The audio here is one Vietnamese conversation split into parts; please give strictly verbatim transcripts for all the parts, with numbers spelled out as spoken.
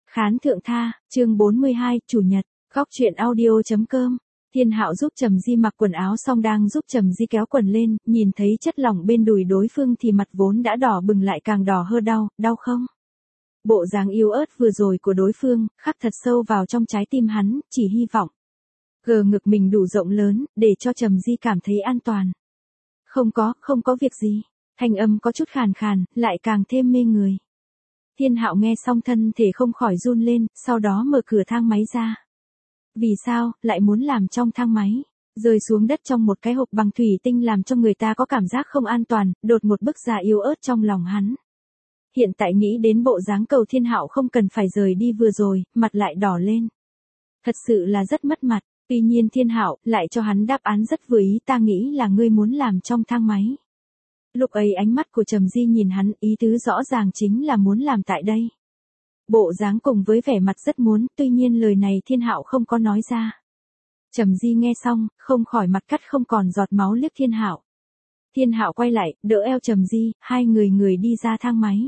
Khán thượng tha, chương bốn mươi hai, chủ nhật, góc truyện audio.com. Thiên Hạo giúp Trầm Di mặc quần áo xong đang giúp Trầm Di kéo quần lên, nhìn thấy chất lỏng bên đùi đối phương thì mặt vốn đã đỏ bừng lại càng đỏ hơn. Đau, đau không? Bộ dáng yếu ớt vừa rồi của đối phương, khắc thật sâu vào trong trái tim hắn, chỉ hy vọng. Gờ ngực mình đủ rộng lớn, để cho Trầm Di cảm thấy an toàn. Không có, không có việc gì. Thanh âm có chút khàn khàn, lại càng thêm mê người. Thiên Hạo nghe xong thân thể không khỏi run lên, sau đó mở cửa thang máy ra. Vì sao, lại muốn làm trong thang máy? Rơi xuống đất trong một cái hộp bằng thủy tinh làm cho người ta có cảm giác không an toàn, đột một bức ra yếu ớt trong lòng hắn. Hiện tại nghĩ đến bộ dáng cầu Thiên Hạo không cần phải rời đi vừa rồi, mặt lại đỏ lên. Thật sự là rất mất mặt, tuy nhiên Thiên Hạo lại cho hắn đáp án rất vừa ý, ta nghĩ là ngươi muốn làm trong thang máy. Lúc ấy ánh mắt của Trầm Di nhìn hắn, ý tứ rõ ràng chính là muốn làm tại đây. Bộ dáng cùng với vẻ mặt rất muốn, tuy nhiên lời này Thiên Hạo không có nói ra. Trầm Di nghe xong, không khỏi mặt cắt không còn giọt máu liếc Thiên Hạo. Thiên Hạo quay lại, đỡ eo Trầm Di, hai người người đi ra thang máy.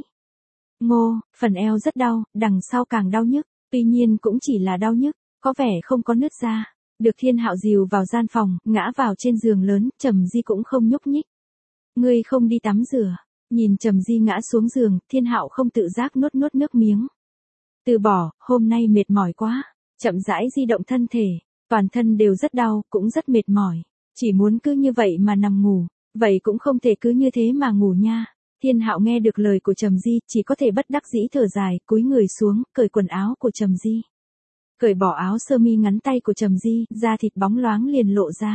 Ngô, phần eo rất đau, đằng sau càng đau nhức, tuy nhiên cũng chỉ là đau nhức, có vẻ không có nứt ra. Được Thiên Hạo dìu vào gian phòng, ngã vào trên giường lớn, Trầm Di cũng không nhúc nhích. Ngươi không đi tắm rửa. Nhìn Trầm Di ngã xuống giường, Thiên Hạo không tự giác nuốt nuốt nước miếng. Từ bỏ, hôm nay mệt mỏi quá. Chậm rãi di động thân thể, toàn thân đều rất đau, cũng rất mệt mỏi. Chỉ muốn cứ như vậy mà nằm ngủ, vậy cũng không thể cứ như thế mà ngủ nha. Thiên Hạo nghe được lời của Trầm Di, chỉ có thể bất đắc dĩ thở dài, cúi người xuống, cởi quần áo của Trầm Di. Cởi bỏ áo sơ mi ngắn tay của Trầm Di, da thịt bóng loáng liền lộ ra.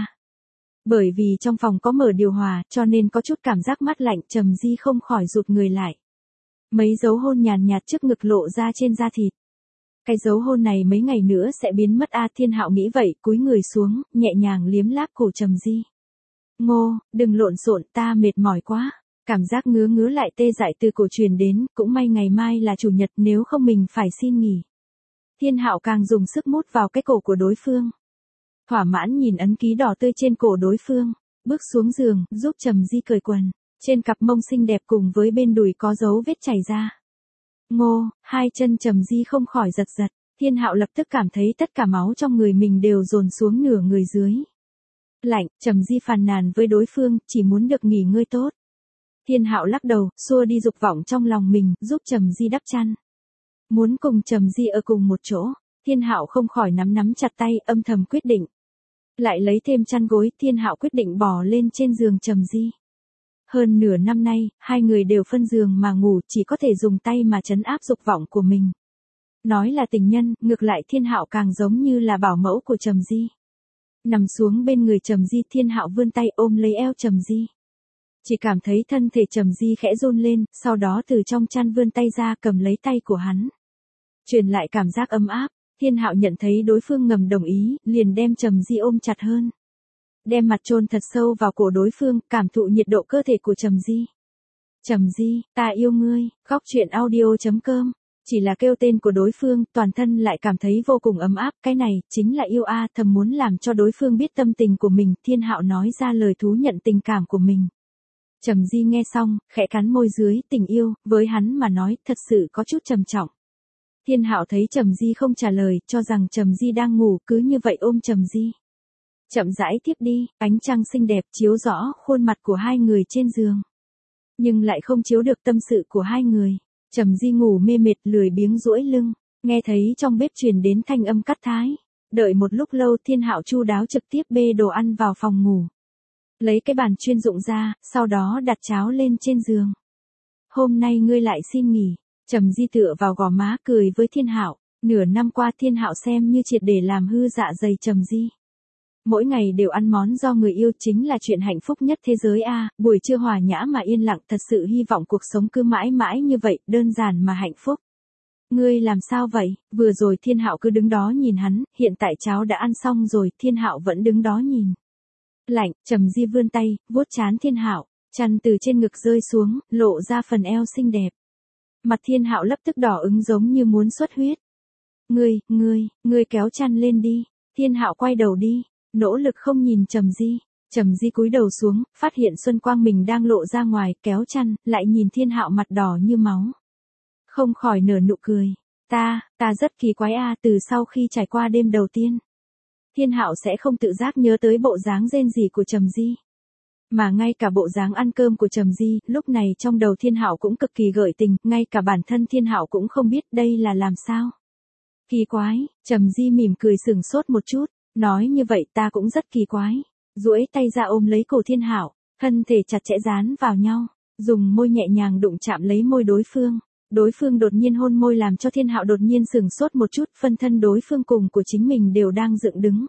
Bởi vì trong phòng có mở điều hòa, cho nên có chút cảm giác mát lạnh, Trầm Di không khỏi rụt người lại. Mấy dấu hôn nhàn nhạt trước ngực lộ ra trên da thịt. Cái dấu hôn này mấy ngày nữa sẽ biến mất a, Thiên Hạo nghĩ vậy, cúi người xuống, nhẹ nhàng liếm láp cổ Trầm Di. Ngô, đừng lộn xộn, ta mệt mỏi quá. Cảm giác ngứa ngứa lại tê dại từ cổ truyền đến, cũng may ngày mai là chủ nhật, nếu không mình phải xin nghỉ. Thiên Hạo càng dùng sức mút vào cái cổ của đối phương. Thỏa mãn nhìn ấn ký đỏ tươi trên cổ đối phương, bước xuống giường, giúp Trầm Di cởi quần. Trên cặp mông xinh đẹp cùng với bên đùi có dấu vết chảy ra. Ngô, hai chân Trầm Di không khỏi giật giật, Thiên Hạo lập tức cảm thấy tất cả máu trong người mình đều dồn xuống nửa người dưới. Lạnh, Trầm Di phàn nàn với đối phương, chỉ muốn được nghỉ ngơi tốt. Thiên Hạo lắc đầu, xua đi dục vọng trong lòng mình, giúp Trầm Di đắp chăn. Muốn cùng Trầm Di ở cùng một chỗ, Thiên Hạo không khỏi nắm nắm chặt tay, âm thầm quyết định. Lại lấy thêm chăn gối, Thiên Hạo quyết định bò lên trên giường Trầm Di. Hơn nửa năm nay, hai người đều phân giường mà ngủ, chỉ có thể dùng tay mà trấn áp dục vọng của mình. Nói là tình nhân, ngược lại Thiên Hạo càng giống như là bảo mẫu của Trầm Di. Nằm xuống bên người Trầm Di, Thiên Hạo vươn tay ôm lấy eo Trầm Di. Chỉ cảm thấy thân thể Trầm Di khẽ run lên, sau đó từ trong chăn vươn tay ra cầm lấy tay của hắn. Truyền lại cảm giác ấm áp, Thiên Hạo nhận thấy đối phương ngầm đồng ý, liền đem Trầm Di ôm chặt hơn. Đem mặt chôn thật sâu vào cổ đối phương, cảm thụ nhiệt độ cơ thể của Trầm Di. Trầm Di, ta yêu ngươi, góc truyện audio.com. Chỉ là kêu tên của đối phương, toàn thân lại cảm thấy vô cùng ấm áp, cái này, chính là yêu a, thầm muốn làm cho đối phương biết tâm tình của mình, Thiên Hạo nói ra lời thú nhận tình cảm của mình. Trầm Di nghe xong, khẽ cắn môi dưới, tình yêu, với hắn mà nói, thật sự có chút trầm trọng. Thiên Hạo thấy Trầm Di không trả lời, cho rằng Trầm Di đang ngủ, cứ như vậy ôm Trầm Di. Chậm rãi tiếp đi, ánh trăng xinh đẹp chiếu rõ khuôn mặt của hai người trên giường. Nhưng lại không chiếu được tâm sự của hai người. Trầm Di ngủ mê mệt lười biếng duỗi lưng, nghe thấy trong bếp truyền đến thanh âm cắt thái. Đợi một lúc lâu Thiên Hạo chu đáo trực tiếp bê đồ ăn vào phòng ngủ. Lấy cái bàn chuyên dụng ra, sau đó đặt cháo lên trên giường. Hôm nay ngươi lại xin nghỉ. Trầm Di tựa vào gò má cười với Thiên Hạo. Nửa năm qua Thiên Hạo xem như triệt để làm hư dạ dày Trầm Di. Mỗi ngày đều ăn món do người yêu chính là chuyện hạnh phúc nhất thế giới a, à, buổi trưa hòa nhã mà yên lặng, thật sự hy vọng cuộc sống cứ mãi mãi như vậy, đơn giản mà hạnh phúc. Ngươi làm sao vậy? Vừa rồi Thiên Hạo cứ đứng đó nhìn hắn, hiện tại cháo đã ăn xong rồi, Thiên Hạo vẫn đứng đó nhìn. Lạnh, Trầm Di vươn tay, vuốt trán Thiên Hạo, chăn từ trên ngực rơi xuống, lộ ra phần eo xinh đẹp. Mặt Thiên Hạo lập tức đỏ ứng giống như muốn xuất huyết. Ngươi, ngươi, ngươi kéo chăn lên đi. Thiên Hạo quay đầu đi. Nỗ lực không nhìn Trầm Di. Trầm Di cúi đầu xuống, phát hiện xuân quang mình đang lộ ra ngoài, kéo chăn, lại nhìn Thiên Hạo mặt đỏ như máu. Không khỏi nở nụ cười. Ta, ta rất kỳ quái a, từ sau khi trải qua đêm đầu tiên. Thiên Hạo sẽ không tự giác nhớ tới bộ dáng rên rỉ của Trầm Di. Mà ngay cả bộ dáng ăn cơm của Trầm Di, lúc này trong đầu Thiên Hạo cũng cực kỳ gợi tình, ngay cả bản thân Thiên Hạo cũng không biết đây là làm sao. Kỳ quái, Trầm Di mỉm cười sừng sốt một chút, nói như vậy ta cũng rất kỳ quái. Duỗi tay ra ôm lấy cổ Thiên Hạo, thân thể chặt chẽ dán vào nhau, dùng môi nhẹ nhàng đụng chạm lấy môi đối phương. Đối phương đột nhiên hôn môi làm cho Thiên Hạo đột nhiên sừng sốt một chút, phân thân đối phương cùng của chính mình đều đang dựng đứng.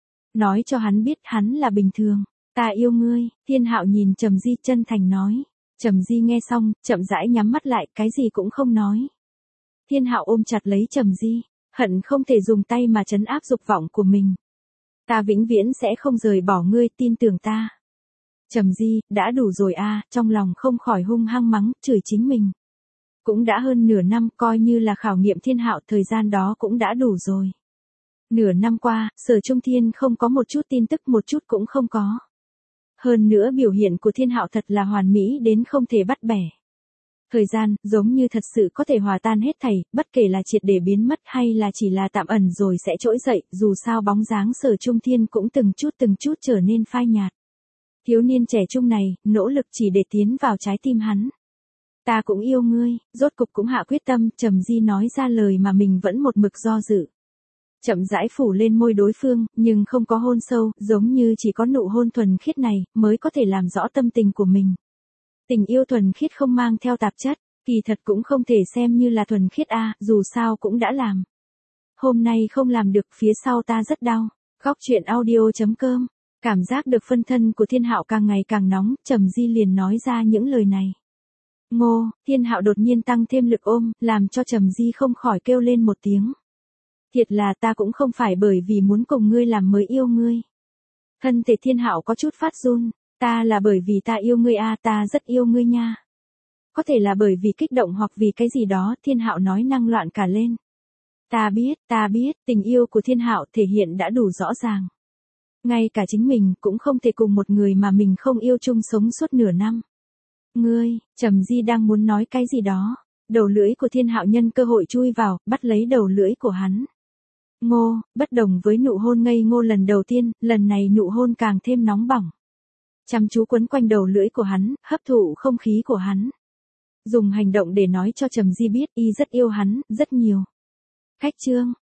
Nói cho hắn biết hắn là bình thường. Ta yêu ngươi, Thiên Hạo nhìn Trầm Di chân thành nói. Trầm Di nghe xong, chậm rãi nhắm mắt lại, cái gì cũng không nói. Thiên Hạo ôm chặt lấy Trầm Di, hận không thể dùng tay mà trấn áp dục vọng của mình. Ta vĩnh viễn sẽ không rời bỏ ngươi, tin tưởng ta. Trầm Di, đã đủ rồi a, trong lòng không khỏi hung hăng mắng, chửi chính mình. Cũng đã hơn nửa năm, coi như là khảo nghiệm Thiên Hạo, thời gian đó cũng đã đủ rồi. Nửa năm qua, Sở Trung Thiên không có một chút tin tức, một chút cũng không có. Hơn nữa biểu hiện của Thiên Hạo thật là hoàn mỹ đến không thể bắt bẻ. Thời gian, giống như thật sự có thể hòa tan hết thảy, bất kể là triệt để biến mất hay là chỉ là tạm ẩn rồi sẽ trỗi dậy, dù sao bóng dáng Sở Trung Thiên cũng từng chút từng chút trở nên phai nhạt. Thiếu niên trẻ trung này, nỗ lực chỉ để tiến vào trái tim hắn. Ta cũng yêu ngươi, rốt cục cũng hạ quyết tâm, Trầm Di nói ra lời mà mình vẫn một mực do dự. Chậm rãi phủ lên môi đối phương, nhưng không có hôn sâu, giống như chỉ có nụ hôn thuần khiết này, mới có thể làm rõ tâm tình của mình. Tình yêu thuần khiết không mang theo tạp chất, kỳ thật cũng không thể xem như là thuần khiết a, dù sao cũng đã làm. Hôm nay không làm được, phía sau ta rất đau. Góc truyện audio chấm com. Cảm giác được phân thân của Thiên Hạo càng ngày càng nóng, Trầm Di liền nói ra những lời này. Ngô, Thiên Hạo đột nhiên tăng thêm lực ôm, làm cho Trầm Di không khỏi kêu lên một tiếng. Thiệt là ta cũng không phải bởi vì muốn cùng ngươi làm mới yêu ngươi. Thân thể Thiên Hạo có chút phát run, ta là bởi vì ta yêu ngươi a, ta rất yêu ngươi nha. Có thể là bởi vì kích động hoặc vì cái gì đó, Thiên Hạo nói năng loạn cả lên. Ta biết, ta biết, tình yêu của Thiên Hạo thể hiện đã đủ rõ ràng. Ngay cả chính mình cũng không thể cùng một người mà mình không yêu chung sống suốt nửa năm. Ngươi, Trầm Di đang muốn nói cái gì đó, đầu lưỡi của Thiên Hạo nhân cơ hội chui vào, bắt lấy đầu lưỡi của hắn. Ngô, bất đồng với nụ hôn ngây ngô lần đầu tiên, lần này nụ hôn càng thêm nóng bỏng. Chăm chú quấn quanh đầu lưỡi của hắn, hấp thụ không khí của hắn. Dùng hành động để nói cho Trầm Di biết y rất yêu hắn, rất nhiều. Khách chương,